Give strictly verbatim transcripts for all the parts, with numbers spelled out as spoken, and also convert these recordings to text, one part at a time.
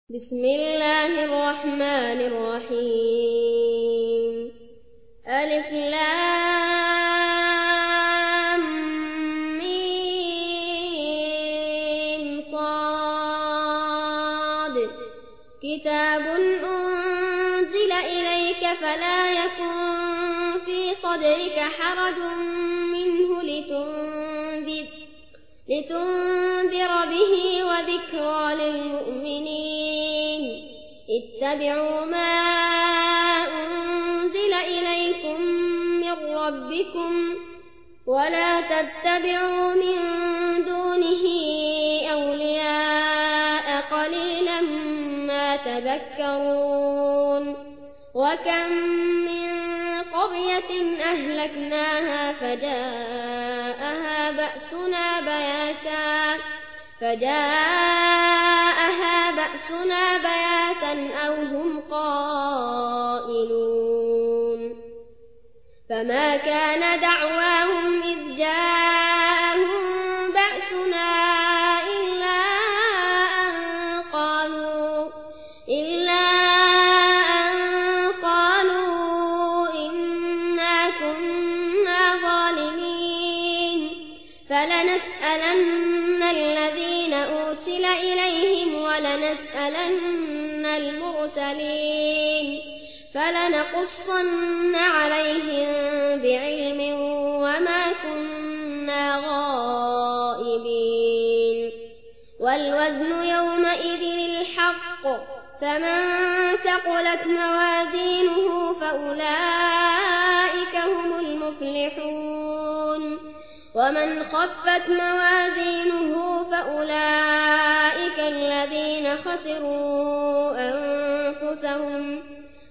بسم الله الرحمن الرحيم ألف لام ميم صاد كتاب أنزل إليك فلا يكن في صدرك حرج منه لتنذر لتنذر به وذكرى للمؤمنين اتبعوا ما أنزل إليكم من ربكم ولا تتبعوا من دونه أولياء قليلا ما تذكرون وكم من قرية أهلكناها فجاءها بأسنا بياتا فجاءها بأسنا بياتا أو هم قائلون فما كان دعواهم إذ جاءهم بأسنا إلا أن قالوا إلا أن قالوا إنا كنا ظالمين فلنسألن الذين أرسل إليهم ولنسألن المرسلين فلنقصن عليهم بعلم وما كنا غائبين والوزن يومئذ الحق فمن ثقلت موازينه فأولئك هم المفلحون ومن خفت موازينه فأولئك الذين خسروا أنفسهم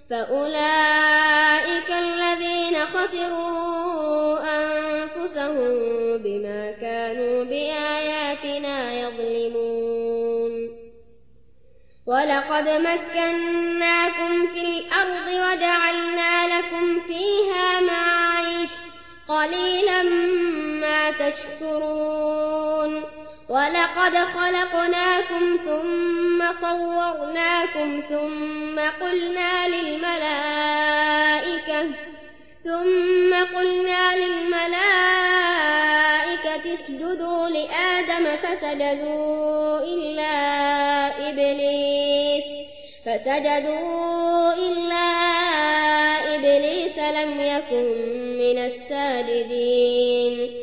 فأولئك الذين خسروا أنفسهم بما كانوا بآياتنا يظلمون ولقد مكناكم في الأرض وجعلنا لكم فيها معايش قليلا ما تشكرون ولقد خلقناكم ثم صورناكم ثم قلنا للملائكة ثم قلنا للملائكة اسجدوا لآدم فسجدوا إلا إبليس فسجدوا إلا إبليس لم يكن من الساجدين